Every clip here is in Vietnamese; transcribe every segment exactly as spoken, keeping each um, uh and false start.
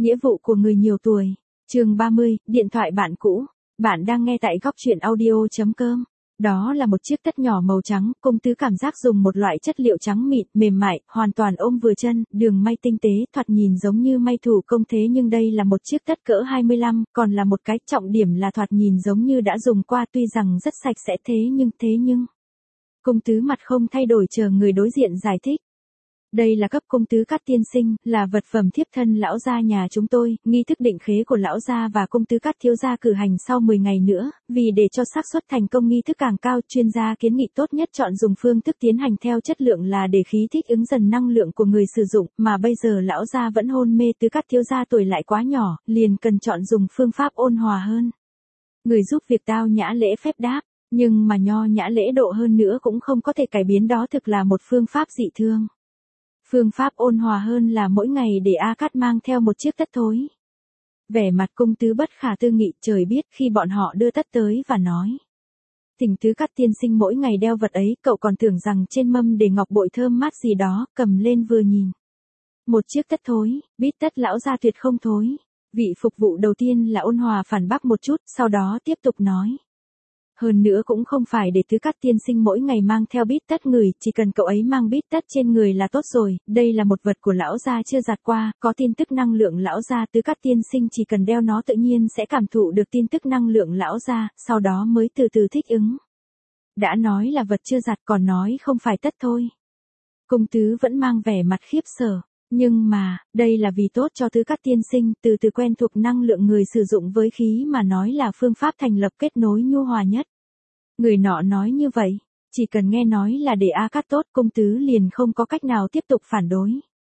Nghĩa vụ của người nhiều tuổi. Chương ba mươi, điện thoại bạn cũ. Bạn đang nghe tại góc truyện audio chấm com. Đó là một chiếc tất nhỏ màu trắng, công tứ cảm giác dùng một loại chất liệu trắng mịn, mềm mại, hoàn toàn ôm vừa chân, đường may tinh tế, thoạt nhìn giống như may thủ công thế nhưng đây là một chiếc tất cỡ hai mươi lăm, còn là một cái trọng điểm là thoạt nhìn giống như đã dùng qua tuy rằng rất sạch sẽ thế nhưng thế nhưng. Công tứ mặt không thay đổi chờ người đối diện giải thích. Đây là cấp công tứ Cát tiên sinh, là vật phẩm thiếp thân lão gia nhà chúng tôi, nghi thức định khế của lão gia và công tứ Cát thiếu gia cử hành sau mười ngày nữa, vì để cho xác suất thành công nghi thức càng cao, chuyên gia kiến nghị tốt nhất chọn dùng phương thức tiến hành theo chất lượng là để khí thích ứng dần năng lượng của người sử dụng, mà bây giờ lão gia vẫn hôn mê, tứ Cát thiếu gia tuổi lại quá nhỏ, liền cần chọn dùng phương pháp ôn hòa hơn. Người giúp việc tao nhã lễ phép đáp, nhưng mà nho nhã lễ độ hơn nữa cũng không có thể cải biến, đó thực là một phương pháp dị thương. Phương pháp ôn hòa hơn là mỗi ngày để A Cát mang theo một chiếc tất thối. Vẻ mặt công tứ bất khả tư nghị, trời biết khi bọn họ đưa tất tới và nói. Tình tứ Cát tiên sinh mỗi ngày đeo vật ấy, cậu còn tưởng rằng trên mâm để ngọc bội thơm mát gì đó, cầm lên vừa nhìn. Một chiếc tất thối, biết tất lão gia tuyệt không thối. Vị phục vụ đầu tiên là ôn hòa phản bác một chút, sau đó tiếp tục nói. Hơn nữa cũng không phải để tứ Cát tiên sinh mỗi ngày mang theo bít tất người, chỉ cần cậu ấy mang bít tất trên người là tốt rồi, đây là một vật của lão gia chưa giặt qua, có tin tức năng lượng lão gia, tứ Cát tiên sinh chỉ cần đeo nó tự nhiên sẽ cảm thụ được tin tức năng lượng lão gia, sau đó mới từ từ thích ứng. Đã nói là vật chưa giặt còn nói không phải tất thôi. Công tứ vẫn mang vẻ mặt khiếp sợ, nhưng mà, đây là vì tốt cho tứ Cát tiên sinh, từ từ quen thuộc năng lượng người sử dụng với khí mà nói là phương pháp thành lập kết nối nhu hòa nhất. Người nọ nói như vậy, chỉ cần nghe nói là để A Cát tốt, công tứ liền không có cách nào tiếp tục phản đối.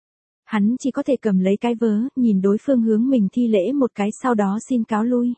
Hắn chỉ có thể cầm lấy cái vớ, nhìn đối phương hướng mình thi lễ một cái sau đó xin cáo lui.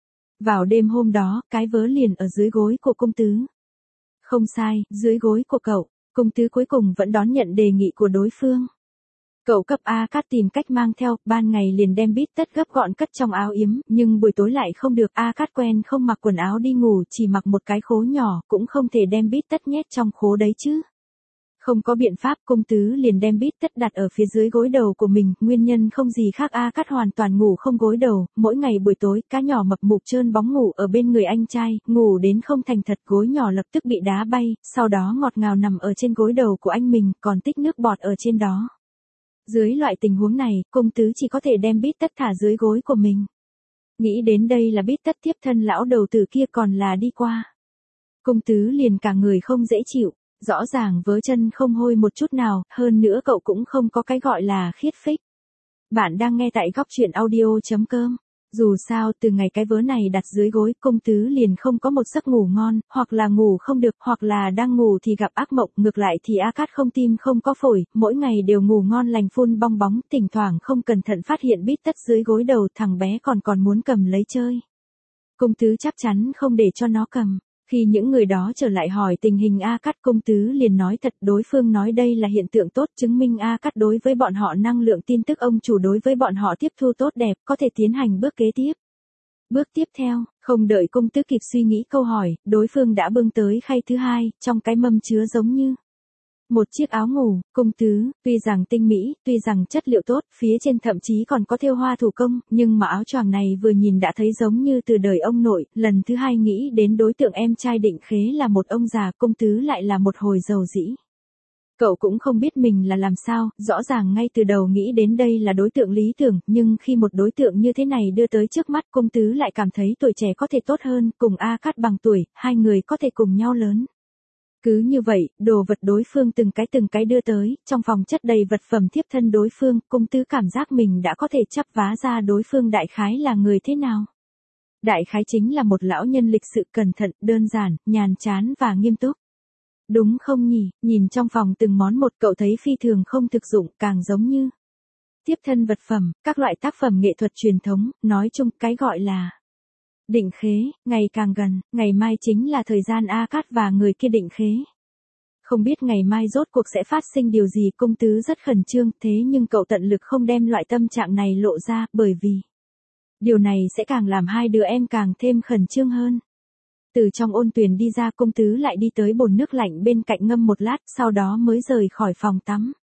Vào đêm hôm đó, cái vớ liền ở dưới gối của công tứ. Không sai, dưới gối của cậu, công tứ cuối cùng vẫn đón nhận đề nghị của đối phương. Cậu cấp A Cát tìm cách mang theo, ban ngày liền đem bít tất gấp gọn cất trong áo yếm, nhưng buổi tối lại không được, A Cát quen không mặc quần áo đi ngủ, chỉ mặc một cái khố nhỏ, cũng không thể đem bít tất nhét trong khố đấy chứ. Không có biện pháp, công tứ liền đem bít tất đặt ở phía dưới gối đầu của mình, nguyên nhân không gì khác, A Cát hoàn toàn ngủ không gối đầu, mỗi ngày buổi tối, cá nhỏ mập mụp trơn bóng ngủ ở bên người anh trai, ngủ đến không thành thật, gối nhỏ lập tức bị đá bay, sau đó ngọt ngào nằm ở trên gối đầu của anh mình, còn tích nước bọt ở trên đó. Dưới loại tình huống này, công tứ chỉ có thể đem bít tất thả dưới gối của mình. Nghĩ đến đây là bít tất tiếp thân lão đầu tử kia còn là đi qua. Công tứ liền cả người không dễ chịu, rõ ràng vớ chân không hôi một chút nào, hơn nữa cậu cũng không có cái gọi là khiết phích. Bạn đang nghe tại góc truyện audio chấm com. Dù sao, từ ngày cái vớ này đặt dưới gối, công tứ liền không có một giấc ngủ ngon, hoặc là ngủ không được, hoặc là đang ngủ thì gặp ác mộng, ngược lại thì A Cát không tim không có phổi, mỗi ngày đều ngủ ngon lành phun bong bóng, thỉnh thoảng không cẩn thận phát hiện bít tất dưới gối đầu, thằng bé còn còn muốn cầm lấy chơi. Công tứ chắc chắn không để cho nó cầm. Khi những người đó trở lại hỏi tình hình A Cát, công tứ liền nói thật, đối phương nói đây là hiện tượng tốt, chứng minh A Cát đối với bọn họ năng lượng tin tức ông chủ đối với bọn họ tiếp thu tốt đẹp, có thể tiến hành bước kế tiếp. Bước tiếp theo, không đợi công tứ kịp suy nghĩ câu hỏi, đối phương đã bưng tới khay thứ hai, trong cái mâm chứa giống như một chiếc áo ngủ. Công tứ, tuy rằng tinh mỹ, tuy rằng chất liệu tốt, phía trên thậm chí còn có thêu hoa thủ công, nhưng mà áo choàng này vừa nhìn đã thấy giống như từ đời ông nội, lần thứ hai nghĩ đến đối tượng em trai định khế là một ông già, công tứ lại là một hồi dầu dĩ. Cậu cũng không biết mình là làm sao, rõ ràng ngay từ đầu nghĩ đến đây là đối tượng lý tưởng, nhưng khi một đối tượng như thế này đưa tới trước mắt, công tứ lại cảm thấy tuổi trẻ có thể tốt hơn, cùng A Cát bằng tuổi, hai người có thể cùng nhau lớn. Cứ như vậy, đồ vật đối phương từng cái từng cái đưa tới, trong phòng chất đầy vật phẩm thiếp thân đối phương, công tứ cảm giác mình đã có thể chắp vá ra đối phương đại khái là người thế nào. Đại khái chính là một lão nhân lịch sự cẩn thận, đơn giản, nhàn chán và nghiêm túc. Đúng không nhỉ, nhìn trong phòng từng món một, cậu thấy phi thường không thực dụng, càng giống như tiếp thân vật phẩm, các loại tác phẩm nghệ thuật truyền thống, nói chung cái gọi là định khế, ngày càng gần, ngày mai chính là thời gian A Cát và người kia định khế. Không biết ngày mai rốt cuộc sẽ phát sinh điều gì, công tứ rất khẩn trương, thế nhưng cậu tận lực không đem loại tâm trạng này lộ ra, bởi vì điều này sẽ càng làm hai đứa em càng thêm khẩn trương hơn. Từ trong ôn tuyền đi ra, công tứ lại đi tới bồn nước lạnh bên cạnh ngâm một lát, sau đó mới rời khỏi phòng tắm.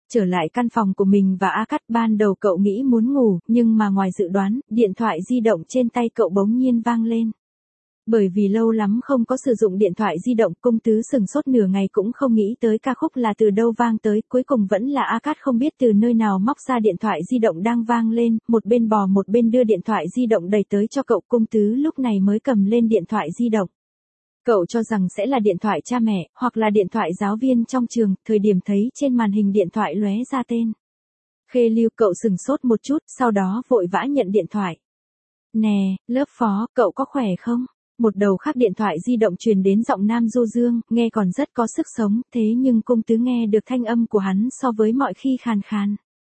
Trở lại căn phòng của mình và A Cát, ban đầu cậu nghĩ muốn ngủ, nhưng mà ngoài dự đoán, điện thoại di động trên tay cậu bỗng nhiên vang lên. Bởi vì lâu lắm không có sử dụng điện thoại di động, Cung Tứ sừng sốt nửa ngày cũng không nghĩ tới ca khúc là từ đâu vang tới, cuối cùng vẫn là A Cát không biết từ nơi nào móc ra điện thoại di động đang vang lên, một bên bò một bên đưa điện thoại di động đầy tới cho cậu. Cung Tứ lúc này mới cầm lên điện thoại di động. Cậu cho rằng sẽ là điện thoại cha mẹ, hoặc là điện thoại giáo viên trong trường, thời điểm thấy trên màn hình điện thoại lóe ra tên Khê Lưu, cậu sừng sốt một chút, sau đó vội vã nhận điện thoại. Nè, lớp phó, cậu có khỏe không? Một đầu khác điện thoại di động truyền đến giọng nam du dương, nghe còn rất có sức sống, thế nhưng Cung Tứ nghe được thanh âm của hắn so với mọi khi khàn khàn.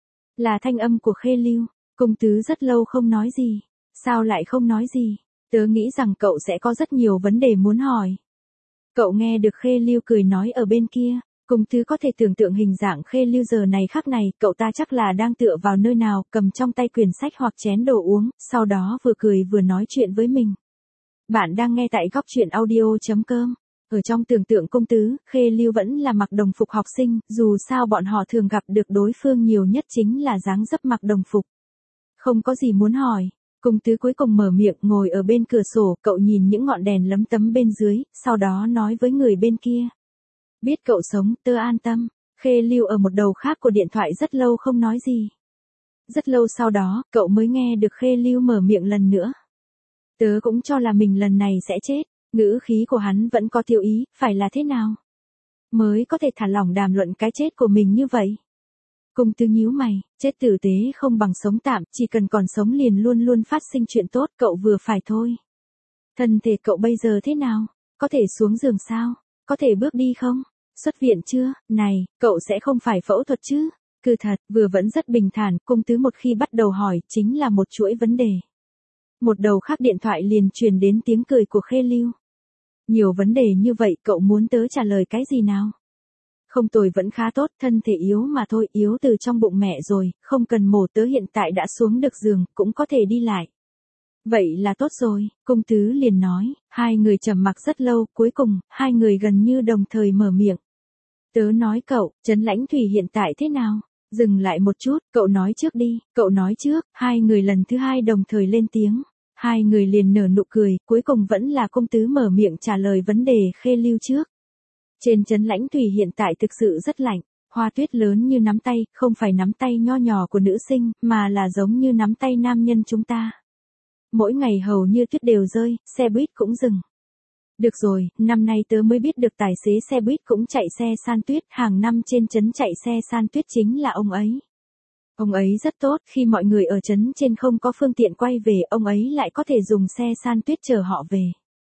Là thanh âm của Khê Lưu. Cung Tứ rất lâu không nói gì. Sao lại không nói gì? Tớ nghĩ rằng cậu sẽ có rất nhiều vấn đề muốn hỏi. Cậu nghe được Khê Lưu cười nói ở bên kia. Cung Tứ có thể tưởng tượng hình dạng Khê Lưu giờ này khắc này, cậu ta chắc là đang tựa vào nơi nào, cầm trong tay quyển sách hoặc chén đồ uống, sau đó vừa cười vừa nói chuyện với mình. Bạn đang nghe tại góc truyện audio.com. Ở trong tưởng tượng Cung Tứ, Khê Lưu vẫn là mặc đồng phục học sinh, dù sao bọn họ thường gặp được đối phương nhiều nhất chính là dáng dấp mặc đồng phục. Không có gì muốn hỏi. Cung Tứ cuối cùng mở miệng, ngồi ở bên cửa sổ, cậu nhìn những ngọn đèn lấm tấm bên dưới, sau đó nói với người bên kia. Biết cậu sống, tớ an tâm. Khê Lưu ở một đầu khác của điện thoại rất lâu không nói gì. Rất lâu sau đó, cậu mới nghe được Khê Lưu mở miệng lần nữa. Tớ cũng cho là mình lần này sẽ chết. Ngữ khí của hắn vẫn có tiêu ý, phải là thế nào mới có thể thả lỏng đàm luận cái chết của mình như vậy? Cung Tứ nhíu mày, chết tử tế không bằng sống tạm, chỉ cần còn sống liền luôn luôn phát sinh chuyện tốt, cậu vừa phải thôi. Thân thể cậu bây giờ thế nào? Có thể xuống giường sao? Có thể bước đi không? Xuất viện chưa? Này, cậu sẽ không phải phẫu thuật chứ? Cứ thật, vừa vẫn rất bình thản, Cung Tứ một khi bắt đầu hỏi, chính là một chuỗi vấn đề. Một đầu khác điện thoại liền truyền đến tiếng cười của Khê Lưu. Nhiều vấn đề như vậy, cậu muốn tớ trả lời cái gì nào? Không, tồi vẫn khá tốt, thân thể yếu mà thôi, yếu từ trong bụng mẹ rồi, không cần mổ, tớ hiện tại đã xuống được giường, cũng có thể đi lại. Vậy là tốt rồi, Cung Tứ liền nói. Hai người trầm mặc rất lâu, cuối cùng, hai người gần như đồng thời mở miệng. Tớ nói cậu, Trấn Lãnh Thủy hiện tại thế nào? Dừng lại một chút, cậu nói trước đi, cậu nói trước. Hai người lần thứ hai đồng thời lên tiếng. Hai người liền nở nụ cười, cuối cùng vẫn là Cung Tứ mở miệng trả lời vấn đề Khê Lưu trước. Trên Trấn Lãnh Thủy hiện tại thực sự rất lạnh, hoa tuyết lớn như nắm tay, không phải nắm tay nho nhỏ của nữ sinh, mà là giống như nắm tay nam nhân chúng ta. Mỗi ngày hầu như tuyết đều rơi, xe buýt cũng dừng. Được rồi, năm nay tớ mới biết được tài xế xe buýt cũng chạy xe san tuyết, hàng năm trên trấn chạy xe san tuyết chính là ông ấy. Ông ấy rất tốt, khi mọi người ở trấn trên không có phương tiện quay về, ông ấy lại có thể dùng xe san tuyết chở họ về.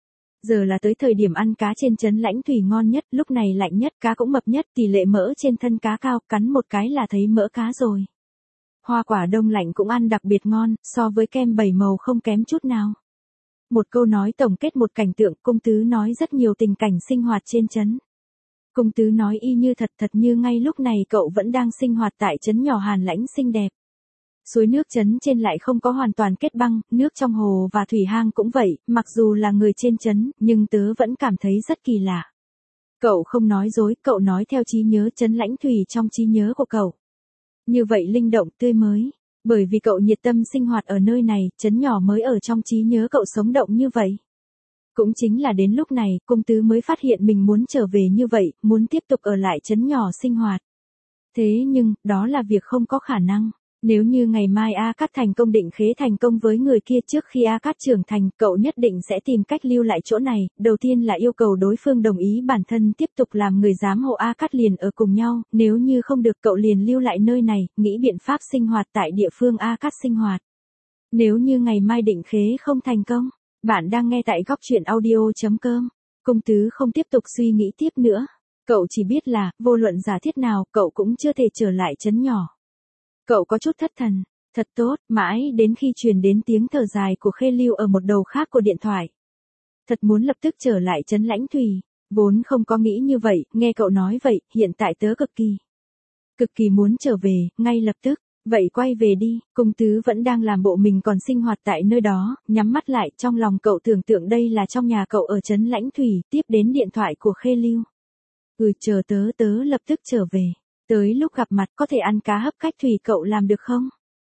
Giờ là tới thời điểm ăn cá trên Trấn Lãnh Thủy ngon nhất, lúc này lạnh nhất, cá cũng mập nhất, tỷ lệ mỡ trên thân cá cao, cắn một cái là thấy mỡ cá rồi. Hoa quả đông lạnh cũng ăn đặc biệt ngon, so với kem bảy màu không kém chút nào. Một câu nói tổng kết một cảnh tượng, Cung Tứ nói rất nhiều tình cảnh sinh hoạt trên trấn. Cung Tứ nói y như thật, thật như ngay lúc này cậu vẫn đang sinh hoạt tại trấn nhỏ Hàn Lãnh xinh đẹp. Suối nước trấn trên lại không có hoàn toàn kết băng, nước trong hồ và thủy hang cũng vậy, mặc dù là người trên trấn, nhưng tớ vẫn cảm thấy rất kỳ lạ. Cậu không nói dối, cậu nói theo trí nhớ Trấn Lãnh Thủy trong trí nhớ của cậu. Như vậy linh động, tươi mới. Bởi vì cậu nhiệt tâm sinh hoạt ở nơi này, trấn nhỏ mới ở trong trí nhớ cậu sống động như vậy. Cũng chính là đến lúc này, Cung Tứ mới phát hiện mình muốn trở về như vậy, muốn tiếp tục ở lại trấn nhỏ sinh hoạt. Thế nhưng, đó là việc không có khả năng. Nếu như ngày mai A Cát thành công định khế thành công với người kia trước khi A Cát trưởng thành, cậu nhất định sẽ tìm cách lưu lại chỗ này, đầu tiên là yêu cầu đối phương đồng ý bản thân tiếp tục làm người giám hộ A Cát liền ở cùng nhau, nếu như không được cậu liền lưu lại nơi này, nghĩ biện pháp sinh hoạt tại địa phương A Cát sinh hoạt. Nếu như ngày mai định khế không thành công, bạn đang nghe tại góc truyện audio.com, Cung Tứ không tiếp tục suy nghĩ tiếp nữa. Cậu chỉ biết là, vô luận giả thiết nào, cậu cũng chưa thể trở lại trấn nhỏ. Cậu có chút thất thần, thật tốt, mãi đến khi truyền đến tiếng thở dài của Khê Lưu ở một đầu khác của điện thoại. Thật muốn lập tức trở lại Trấn Lãnh Thủy, vốn không có nghĩ như vậy, nghe cậu nói vậy, hiện tại tớ cực kỳ, cực kỳ muốn trở về, ngay lập tức, vậy quay về đi, Cung Tứ vẫn đang làm bộ mình còn sinh hoạt tại nơi đó, nhắm mắt lại, trong lòng cậu tưởng tượng đây là trong nhà cậu ở Trấn Lãnh Thủy, tiếp đến điện thoại của Khê Lưu. Ừ, chờ tớ, tớ lập tức trở về. Tới lúc gặp mặt có thể ăn cá hấp cách thủy cậu làm được không?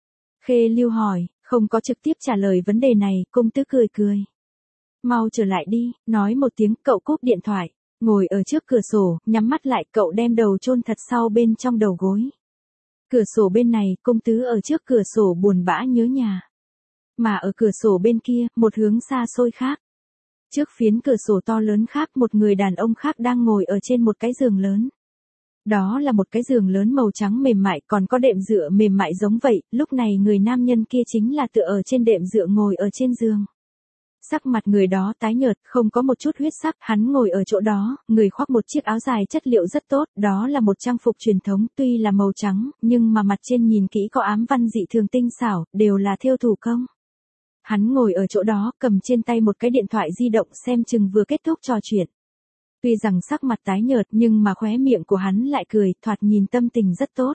Khê Lưu hỏi, không có trực tiếp trả lời vấn đề này, công tứ cười cười. Mau trở lại đi, nói một tiếng cậu cúp điện thoại, ngồi ở trước cửa sổ, nhắm mắt lại cậu đem đầu chôn thật sau bên trong đầu gối. Cửa sổ bên này, công tứ ở trước cửa sổ buồn bã nhớ nhà. Mà ở cửa sổ bên kia, một hướng xa xôi khác. Trước phiến cửa sổ to lớn khác một người đàn ông khác đang ngồi ở trên một cái giường lớn. Đó là một cái giường lớn màu trắng mềm mại còn có đệm dựa mềm mại giống vậy, lúc này người nam nhân kia chính là tựa ở trên đệm dựa ngồi ở trên giường. Sắc mặt người đó tái nhợt, không có một chút huyết sắc, hắn ngồi ở chỗ đó, người khoác một chiếc áo dài chất liệu rất tốt, đó là một trang phục truyền thống, tuy là màu trắng, nhưng mà mặt trên nhìn kỹ có ám văn dị thường tinh xảo, đều là thêu thủ công. Hắn ngồi ở chỗ đó, cầm trên tay một cái điện thoại di động xem chừng vừa kết thúc trò chuyện. Tuy rằng sắc mặt tái nhợt nhưng mà khóe miệng của hắn lại cười, thoạt nhìn tâm tình rất tốt.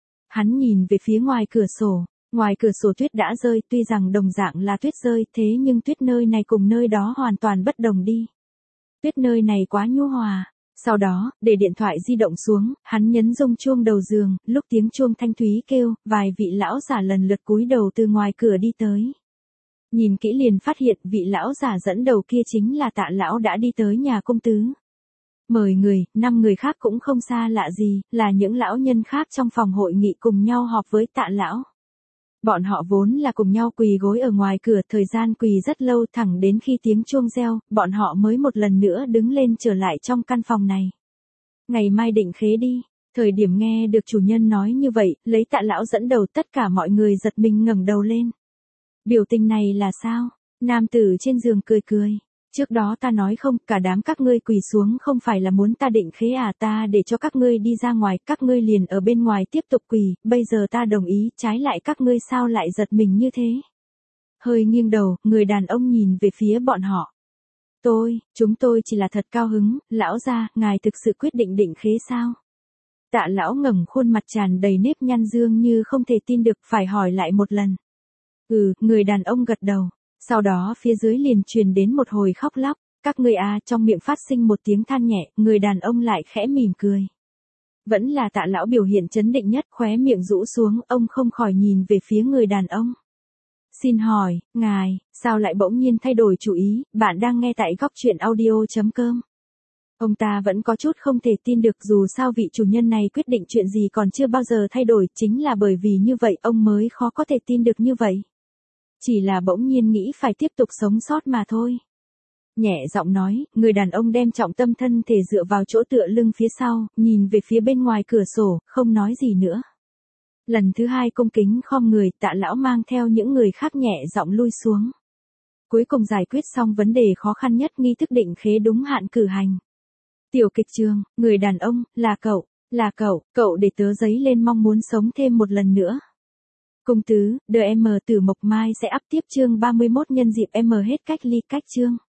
Hắn nhìn về phía ngoài cửa sổ, ngoài cửa sổ tuyết đã rơi, tuy rằng đồng dạng là tuyết rơi, thế nhưng tuyết nơi này cùng nơi đó hoàn toàn bất đồng đi. Tuyết nơi này quá nhu hòa. Sau đó, để điện thoại di động xuống, hắn nhấn rung chuông đầu giường, lúc tiếng chuông thanh thúy kêu, vài vị lão giả lần lượt cúi đầu từ ngoài cửa đi tới. Nhìn kỹ liền phát hiện vị lão giả dẫn đầu kia chính là Tạ lão đã đi tới nhà công tứ. Mời người, năm người khác cũng không xa lạ gì, là những lão nhân khác trong phòng hội nghị cùng nhau họp với Tạ lão. Bọn họ vốn là cùng nhau quỳ gối ở ngoài cửa, thời gian quỳ rất lâu, thẳng đến khi tiếng chuông reo, bọn họ mới một lần nữa đứng lên trở lại trong căn phòng này. Ngày mai định khế đi. Thời điểm nghe được chủ nhân nói như vậy, lấy Tạ lão dẫn đầu tất cả mọi người giật mình ngẩng đầu lên. Biểu tình này là sao? Nam tử trên giường cười cười. Trước đó ta nói không, cả đám các ngươi quỳ xuống không phải là muốn ta định khế à, ta để cho các ngươi đi ra ngoài, các ngươi liền ở bên ngoài tiếp tục quỳ, bây giờ ta đồng ý, trái lại các ngươi sao lại giật mình như thế? Hơi nghiêng đầu, người đàn ông nhìn về phía bọn họ. Tôi, chúng tôi chỉ là thật cao hứng, lão gia, ngài thực sự quyết định định khế sao? Tạ lão ngẩng khuôn mặt tràn đầy nếp nhăn dương như không thể tin được, phải hỏi lại một lần. Ừ, người đàn ông gật đầu. Sau đó phía dưới liền truyền đến một hồi khóc lóc, các ngươi a, trong miệng phát sinh một tiếng than nhẹ, người đàn ông lại khẽ mỉm cười. Vẫn là Tạ lão biểu hiện trấn định nhất, khóe miệng rũ xuống, ông không khỏi nhìn về phía người đàn ông. Xin hỏi, ngài, sao lại bỗng nhiên thay đổi chủ ý, bạn đang nghe tại góc truyện audio chấm com. Ông ta vẫn có chút không thể tin được, dù sao vị chủ nhân này quyết định chuyện gì còn chưa bao giờ thay đổi, chính là bởi vì như vậy ông mới khó có thể tin được như vậy. Chỉ là bỗng nhiên nghĩ phải tiếp tục sống sót mà thôi. Nhẹ giọng nói, người đàn ông đem trọng tâm thân thể dựa vào chỗ tựa lưng phía sau, nhìn về phía bên ngoài cửa sổ, không nói gì nữa. Lần thứ hai cung kính khom người, Tạ lão mang theo những người khác nhẹ giọng lui xuống. Cuối cùng giải quyết xong vấn đề khó khăn nhất, nghi thức định khế đúng hạn cử hành. Tiểu kịch trường, người đàn ông, là cậu, là cậu, cậu để tớ giấy lên mong muốn sống thêm một lần nữa. Công tứ, đờ em tử Mộc Mai sẽ up tiếp chương ba mươi mốt nhân dịp em hết cách ly cách chương.